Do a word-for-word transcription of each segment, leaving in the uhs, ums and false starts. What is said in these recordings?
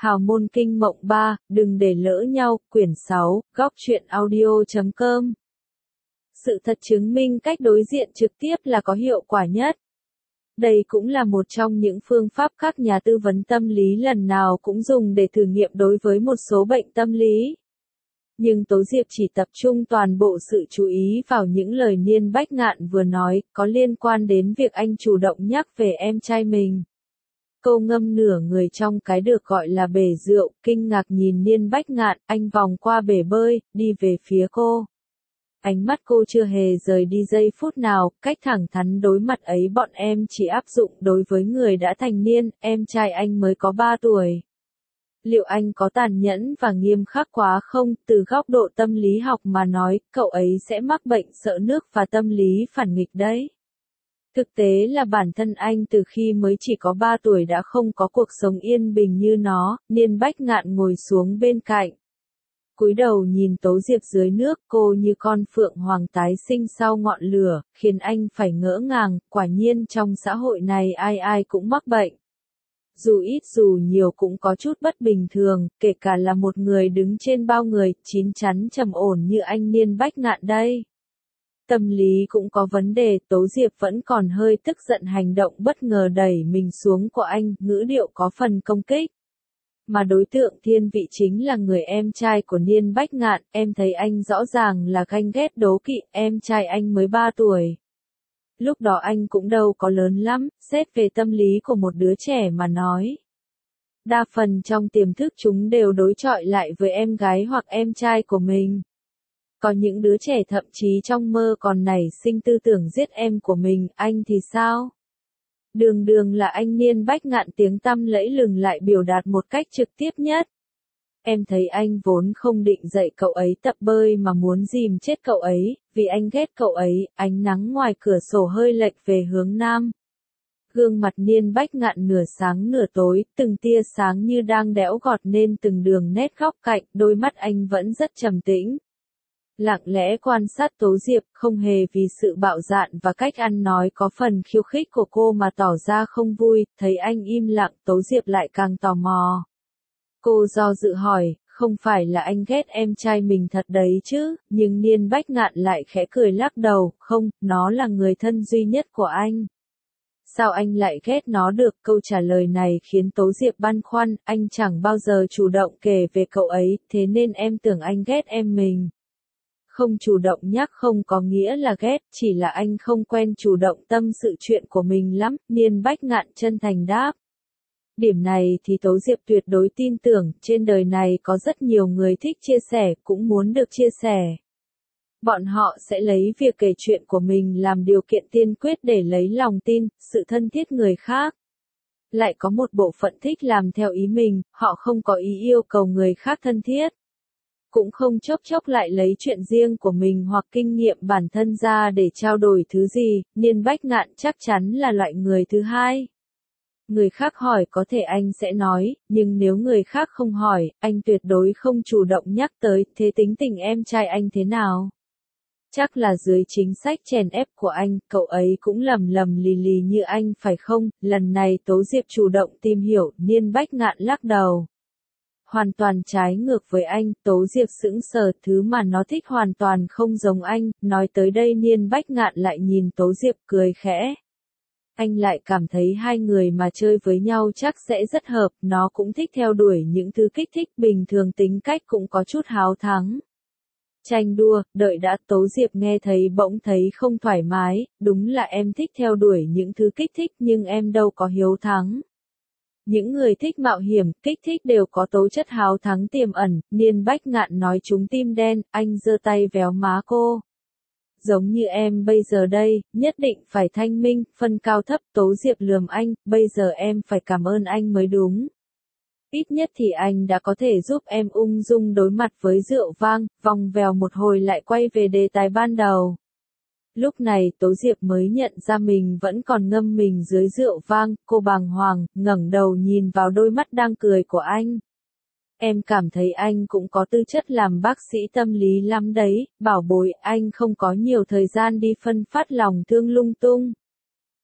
Hào môn kinh mộng ba, đừng để lỡ nhau, quyển sáu, góc truyện audio chấm com. Sự thật chứng minh cách đối diện trực tiếp là có hiệu quả nhất. Đây cũng là một trong những phương pháp các nhà tư vấn tâm lý lần nào cũng dùng để thử nghiệm đối với một số bệnh tâm lý. Nhưng Tố Diệp chỉ tập trung toàn bộ sự chú ý vào những lời Niên Bách Ngạn vừa nói, có liên quan đến việc anh chủ động nhắc về em trai mình. Cô ngâm nửa người trong cái được gọi là bể rượu, kinh ngạc nhìn Niên Bách Ngạn, anh vòng qua bể bơi, đi về phía cô. Ánh mắt cô chưa hề rời đi giây phút nào, cách thẳng thắn đối mặt ấy bọn em chỉ áp dụng đối với người đã thành niên, em trai anh mới có ba tuổi. Liệu anh có tàn nhẫn và nghiêm khắc quá không? Từ góc độ tâm lý học mà nói, cậu ấy sẽ mắc bệnh sợ nước và tâm lý phản nghịch đấy. Thực tế là bản thân anh từ khi mới chỉ có ba tuổi đã không có cuộc sống yên bình như nó. Niên Bách Ngạn ngồi xuống bên cạnh. Cúi đầu nhìn Tố Diệp dưới nước, cô như con phượng hoàng tái sinh sau ngọn lửa, khiến anh phải ngỡ ngàng, quả nhiên trong xã hội này ai ai cũng mắc bệnh. Dù ít dù nhiều cũng có chút bất bình thường, kể cả là một người đứng trên bao người, chín chắn trầm ổn như anh Niên Bách Ngạn đây. Tâm lý cũng có vấn đề, Tố Diệp vẫn còn hơi tức giận hành động bất ngờ đẩy mình xuống của anh, ngữ điệu có phần công kích. Mà đối tượng thiên vị chính là người em trai của Niên Bách Ngạn, em thấy anh rõ ràng là ganh ghét đố kỵ, em trai anh mới ba tuổi. Lúc đó anh cũng đâu có lớn lắm, xét về tâm lý của một đứa trẻ mà nói. Đa phần trong tiềm thức chúng đều đối chọi lại với em gái hoặc em trai của mình. Có những đứa trẻ thậm chí trong mơ còn nảy sinh tư tưởng giết em của mình, anh thì sao? Đường đường là anh Niên Bách Ngạn tiếng tăm lẫy lừng lại biểu đạt một cách trực tiếp nhất. Em thấy anh vốn không định dạy cậu ấy tập bơi mà muốn dìm chết cậu ấy, vì anh ghét cậu ấy. Ánh nắng ngoài cửa sổ hơi lệch về hướng nam. Gương mặt Niên Bách Ngạn nửa sáng nửa tối, từng tia sáng như đang đẽo gọt nên từng đường nét góc cạnh, đôi mắt anh vẫn rất trầm tĩnh. Lặng lẽ quan sát Tố Diệp, không hề vì sự bạo dạn và cách ăn nói có phần khiêu khích của cô mà tỏ ra không vui, thấy anh im lặng, Tố Diệp lại càng tò mò. Cô do dự hỏi, không phải là anh ghét em trai mình thật đấy chứ, nhưng Niên Bách Ngạn lại khẽ cười lắc đầu, không, nó là người thân duy nhất của anh. Sao anh lại ghét nó được? Câu trả lời này khiến Tố Diệp băn khoăn, anh chẳng bao giờ chủ động kể về cậu ấy, thế nên em tưởng anh ghét em mình. Không chủ động nhắc không có nghĩa là ghét, chỉ là anh không quen chủ động tâm sự chuyện của mình lắm, Niên Bách Ngạn chân thành đáp. Điểm này thì Tố Diệp tuyệt đối tin tưởng, trên đời này có rất nhiều người thích chia sẻ, cũng muốn được chia sẻ. Bọn họ sẽ lấy việc kể chuyện của mình làm điều kiện tiên quyết để lấy lòng tin, sự thân thiết người khác. Lại có một bộ phận thích làm theo ý mình, họ không có ý yêu cầu người khác thân thiết. Cũng không chốc chốc lại lấy chuyện riêng của mình hoặc kinh nghiệm bản thân ra để trao đổi thứ gì, Niên Bách Ngạn chắc chắn là loại người thứ hai. Người khác hỏi có thể anh sẽ nói, nhưng nếu người khác không hỏi, anh tuyệt đối không chủ động nhắc tới, thế tính tình em trai anh thế nào? Chắc là dưới chính sách chèn ép của anh, cậu ấy cũng lầm lầm lì lì như anh phải không? Lần này Tố Diệp chủ động tìm hiểu, Niên Bách Ngạn lắc đầu. Hoàn toàn trái ngược với anh, Tố Diệp sững sờ, thứ mà nó thích hoàn toàn không giống anh, nói tới đây Niên Bách Ngạn lại nhìn Tố Diệp cười khẽ. Anh lại cảm thấy hai người mà chơi với nhau chắc sẽ rất hợp, nó cũng thích theo đuổi những thứ kích thích, bình thường tính cách cũng có chút háo thắng. Tranh đua, đợi đã, Tố Diệp nghe thấy bỗng thấy không thoải mái, đúng là em thích theo đuổi những thứ kích thích nhưng em đâu có hiếu thắng. Những người thích mạo hiểm, kích thích đều có tố chất háo thắng tiềm ẩn, Niên Bách Ngạn nói trúng tim đen, anh giơ tay véo má cô. Giống như em bây giờ đây, nhất định phải thanh minh, phân cao thấp, Tố Diệp lườm anh, bây giờ em phải cảm ơn anh mới đúng. Ít nhất thì anh đã có thể giúp em ung dung đối mặt với rượu vang, vòng vèo một hồi lại quay về đề tài ban đầu. Lúc này Tố Diệp mới nhận ra mình vẫn còn ngâm mình dưới rượu vang, cô bàng hoàng, ngẩng đầu nhìn vào đôi mắt đang cười của anh. Em cảm thấy anh cũng có tư chất làm bác sĩ tâm lý lắm đấy, bảo bối, anh không có nhiều thời gian đi phân phát lòng thương lung tung.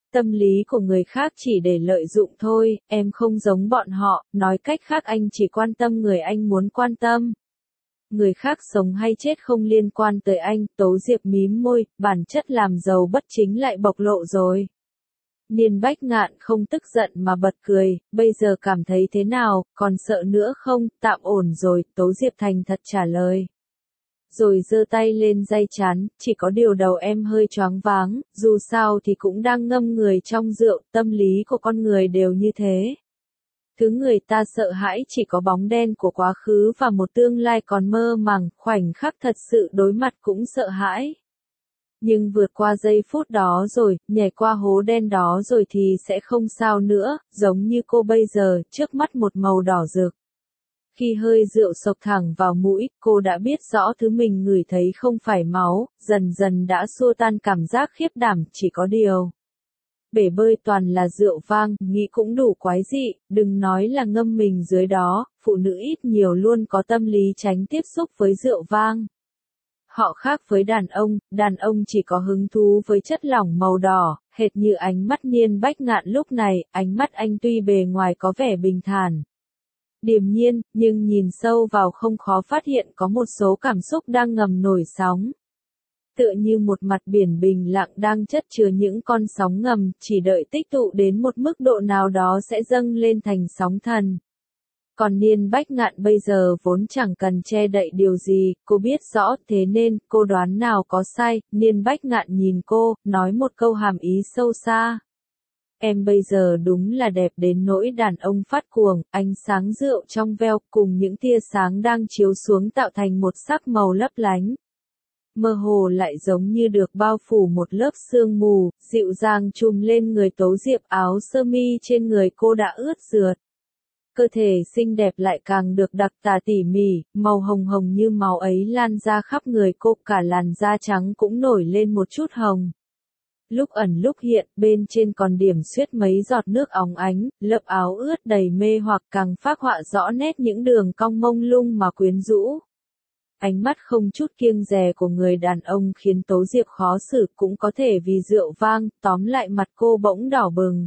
Tâm lý của người khác chỉ để lợi dụng thôi, em không giống bọn họ, nói cách khác anh chỉ quan tâm người anh muốn quan tâm. Người khác sống hay chết không liên quan tới anh, Tố Diệp mím môi, bản chất làm giàu bất chính lại bộc lộ rồi. Niên Bách Ngạn không tức giận mà bật cười, bây giờ cảm thấy thế nào, còn sợ nữa không, tạm ổn rồi, Tố Diệp thành thật trả lời. Rồi giơ tay lên day chán, chỉ có điều đầu em hơi choáng váng, dù sao thì cũng đang ngâm người trong rượu, tâm lý của con người đều như thế. Thứ người ta sợ hãi chỉ có bóng đen của quá khứ và một tương lai còn mơ màng, khoảnh khắc thật sự đối mặt cũng sợ hãi. Nhưng vượt qua giây phút đó rồi, nhảy qua hố đen đó rồi thì sẽ không sao nữa, giống như cô bây giờ, trước mắt một màu đỏ rực. Khi hơi rượu sộc thẳng vào mũi, cô đã biết rõ thứ mình ngửi thấy không phải máu, dần dần đã xua tan cảm giác khiếp đảm, chỉ có điều. Bể bơi toàn là rượu vang, nghĩ cũng đủ quái dị, đừng nói là ngâm mình dưới đó, phụ nữ ít nhiều luôn có tâm lý tránh tiếp xúc với rượu vang. Họ khác với đàn ông, đàn ông chỉ có hứng thú với chất lỏng màu đỏ, hệt như ánh mắt Niên Bách Ngạn lúc này, ánh mắt anh tuy bề ngoài có vẻ bình thản, điềm nhiên, nhưng nhìn sâu vào không khó phát hiện có một số cảm xúc đang ngầm nổi sóng. Tựa như một mặt biển bình lặng đang chất chứa những con sóng ngầm, chỉ đợi tích tụ đến một mức độ nào đó sẽ dâng lên thành sóng thần. Còn Niên Bách Ngạn bây giờ vốn chẳng cần che đậy điều gì, cô biết rõ, thế nên, cô đoán nào có sai, Niên Bách Ngạn nhìn cô, nói một câu hàm ý sâu xa. Em bây giờ đúng là đẹp đến nỗi đàn ông phát cuồng, ánh sáng rượu trong veo cùng những tia sáng đang chiếu xuống tạo thành một sắc màu lấp lánh. Mơ hồ lại giống như được bao phủ một lớp sương mù, dịu dàng trùm lên người Tố Diệp, áo sơ mi trên người cô đã ướt rượt. Cơ thể xinh đẹp lại càng được đặc tả tỉ mỉ, màu hồng hồng như máu ấy lan ra khắp người cô, cả làn da trắng cũng nổi lên một chút hồng. Lúc ẩn lúc hiện, bên trên còn điểm xuyết mấy giọt nước óng ánh, lớp áo ướt đầy mê hoặc càng phác họa rõ nét những đường cong mông lung mà quyến rũ. Ánh mắt không chút kiêng dè của người đàn ông khiến Tố Diệp khó xử, cũng có thể vì rượu vang, tóm lại mặt cô bỗng đỏ bừng.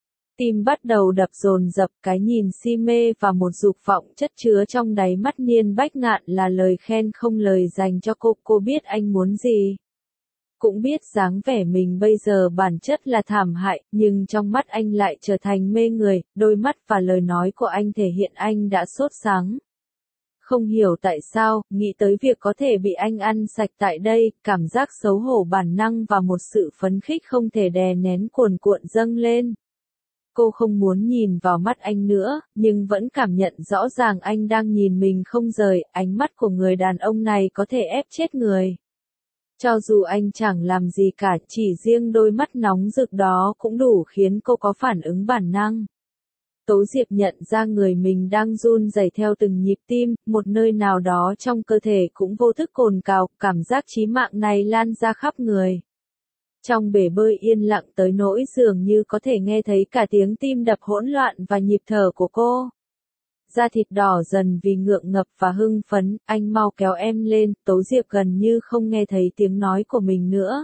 Tim bắt đầu đập dồn dập, cái nhìn si mê và một dục vọng chất chứa trong đáy mắt Niên Bách Ngạn là lời khen không lời dành cho cô, cô biết anh muốn gì. Cũng biết dáng vẻ mình bây giờ bản chất là thảm hại, nhưng trong mắt anh lại trở thành mê người, đôi mắt và lời nói của anh thể hiện anh đã sốt sắng. Không hiểu tại sao, nghĩ tới việc có thể bị anh ăn sạch tại đây, cảm giác xấu hổ bản năng và một sự phấn khích không thể đè nén cuồn cuộn dâng lên. Cô không muốn nhìn vào mắt anh nữa, nhưng vẫn cảm nhận rõ ràng anh đang nhìn mình không rời, ánh mắt của người đàn ông này có thể ép chết người. Cho dù anh chẳng làm gì cả, chỉ riêng đôi mắt nóng rực đó cũng đủ khiến cô có phản ứng bản năng. Tố Diệp nhận ra người mình đang run rẩy theo từng nhịp tim, một nơi nào đó trong cơ thể cũng vô thức cồn cào, cảm giác chí mạng này lan ra khắp người. Trong bể bơi yên lặng tới nỗi dường như có thể nghe thấy cả tiếng tim đập hỗn loạn và nhịp thở của cô. Da thịt đỏ dần vì ngượng ngập và hưng phấn, anh mau kéo em lên, Tố Diệp gần như không nghe thấy tiếng nói của mình nữa.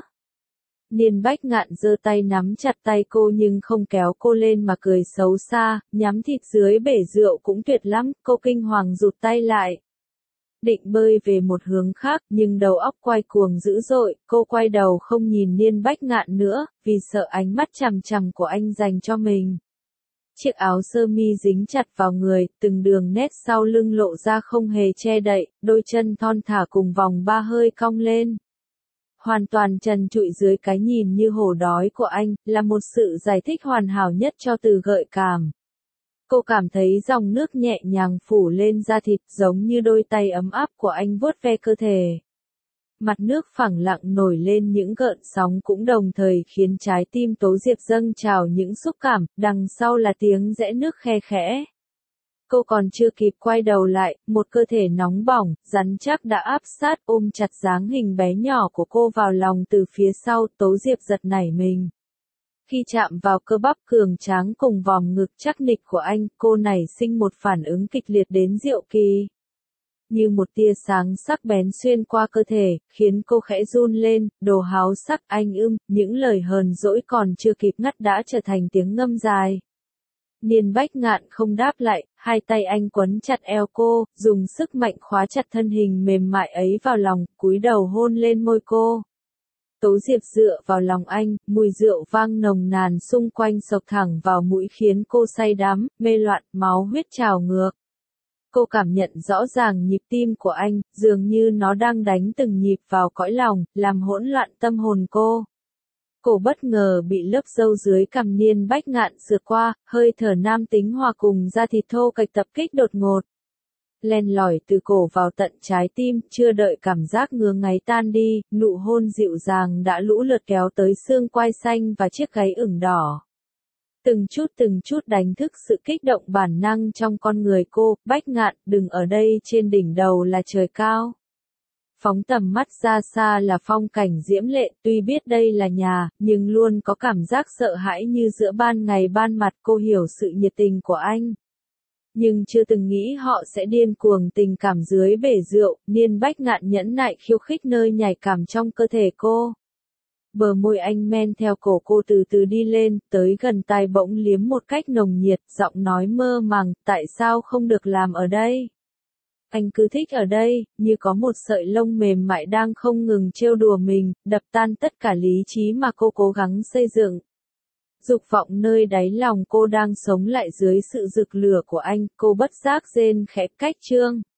Niên Bách Ngạn giơ tay nắm chặt tay cô nhưng không kéo cô lên mà cười xấu xa, nhắm thịt dưới bể rượu cũng tuyệt lắm, cô kinh hoàng rụt tay lại. Định bơi về một hướng khác, nhưng đầu óc quay cuồng dữ dội, cô quay đầu không nhìn Niên Bách Ngạn nữa, vì sợ ánh mắt chằm chằm của anh dành cho mình. Chiếc áo sơ mi dính chặt vào người, từng đường nét sau lưng lộ ra không hề che đậy, đôi chân thon thả cùng vòng ba hơi cong lên. Hoàn toàn trần trụi dưới cái nhìn như hổ đói của anh, là một sự giải thích hoàn hảo nhất cho từ gợi cảm. Cô cảm thấy dòng nước nhẹ nhàng phủ lên da thịt giống như đôi tay ấm áp của anh vuốt ve cơ thể. Mặt nước phẳng lặng nổi lên những gợn sóng cũng đồng thời khiến trái tim Tố Diệp dâng trào những xúc cảm, đằng sau là tiếng rẽ nước khe khẽ. Cô còn chưa kịp quay đầu lại, một cơ thể nóng bỏng, rắn chắc đã áp sát ôm chặt dáng hình bé nhỏ của cô vào lòng từ phía sau, Tố Diệp giật nảy mình. Khi chạm vào cơ bắp cường tráng cùng vòng ngực chắc nịch của anh, cô nảy sinh một phản ứng kịch liệt đến diệu kỳ. như một tia sáng sắc bén xuyên qua cơ thể, khiến cô khẽ run lên, đồ háo sắc anh ưm, những lời hờn dỗi còn chưa kịp ngắt đã trở thành tiếng ngâm dài. Niên Bách Ngạn không đáp lại, hai tay anh quấn chặt eo cô, dùng sức mạnh khóa chặt thân hình mềm mại ấy vào lòng, cúi đầu hôn lên môi cô. Tố Diệp dựa vào lòng anh, mùi rượu vang nồng nàn xung quanh sộc thẳng vào mũi khiến cô say đắm, mê loạn, máu huyết trào ngược. Cô cảm nhận rõ ràng nhịp tim của anh, dường như nó đang đánh từng nhịp vào cõi lòng, làm hỗn loạn tâm hồn cô. Cô bất ngờ bị lớp râu dưới cằm Niên Bách Ngạn sượt qua, hơi thở nam tính hòa cùng da thịt thô kệch tập kích đột ngột. Len lỏi từ cổ vào tận trái tim, chưa đợi cảm giác ngứa ngáy tan đi, nụ hôn dịu dàng đã lũ lượt kéo tới xương quai xanh và chiếc gáy ửng đỏ. Từng chút từng chút đánh thức sự kích động bản năng trong con người cô. Bách Ngạn, đừng ở đây, trên đỉnh đầu là trời cao. Phóng tầm mắt ra xa là phong cảnh diễm lệ, tuy biết đây là nhà, nhưng luôn có cảm giác sợ hãi như giữa ban ngày ban mặt. Cô hiểu sự nhiệt tình của anh, nhưng chưa từng nghĩ họ sẽ điên cuồng tình cảm dưới bể rượu. Niên Bách Ngạn nhẫn nại khiêu khích nơi nhạy cảm trong cơ thể cô. Bờ môi anh men theo cổ cô từ từ đi lên, tới gần tai bỗng liếm một cách nồng nhiệt, giọng nói mơ màng, tại sao không được làm ở đây? Anh cứ thích ở đây, như có một sợi lông mềm mại đang không ngừng trêu đùa mình, đập tan tất cả lý trí mà cô cố gắng xây dựng. Dục vọng nơi đáy lòng cô đang sống lại dưới sự rực lửa của anh, cô bất giác rên khẽ, cách chương.